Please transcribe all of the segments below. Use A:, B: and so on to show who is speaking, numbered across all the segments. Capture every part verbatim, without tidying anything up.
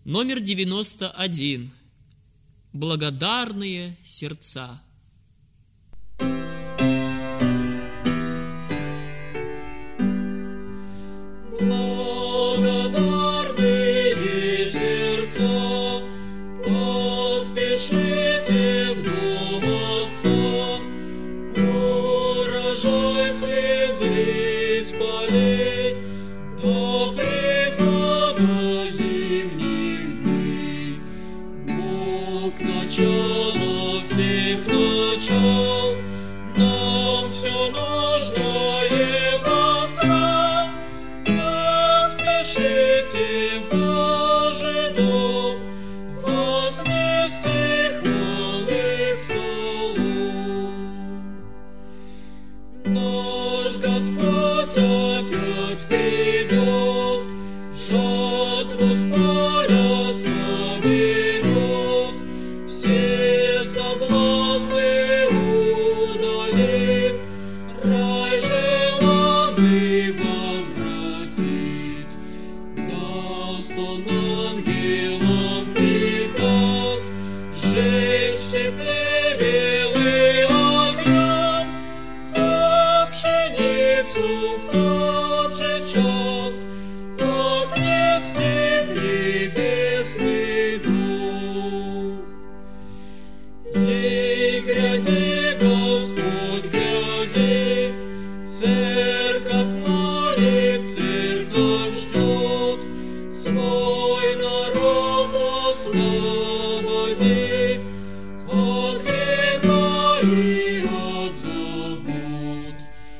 A: Номер девяносто один. Благодарные сердца.
B: Благодарные сердца, поспешите в дом Отца. Урожай слезлись полей до прихода зимних дней. Бог начало всех начал, нам все нужное послал. Поспешите в Божий дом, вознести хвалы псалом. Наш Господь опять придет, жатву с поля соберет, все соблазны удалит, рай желанный возвратит. Даст Он ангелам приказ сжечь все плевелы огнем, а пшеницу в тот же час отнести в небесный дом. Ей гряди, Господь, гряди, церковь молит, церковь ждет, свой народ освободи от греха и от забот.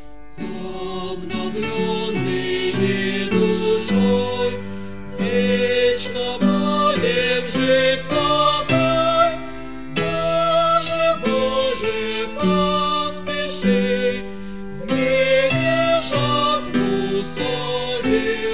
B: Обновленные душой вечно будем жить с тобой. Боже, Боже, поспеши, в мире жатву собирай.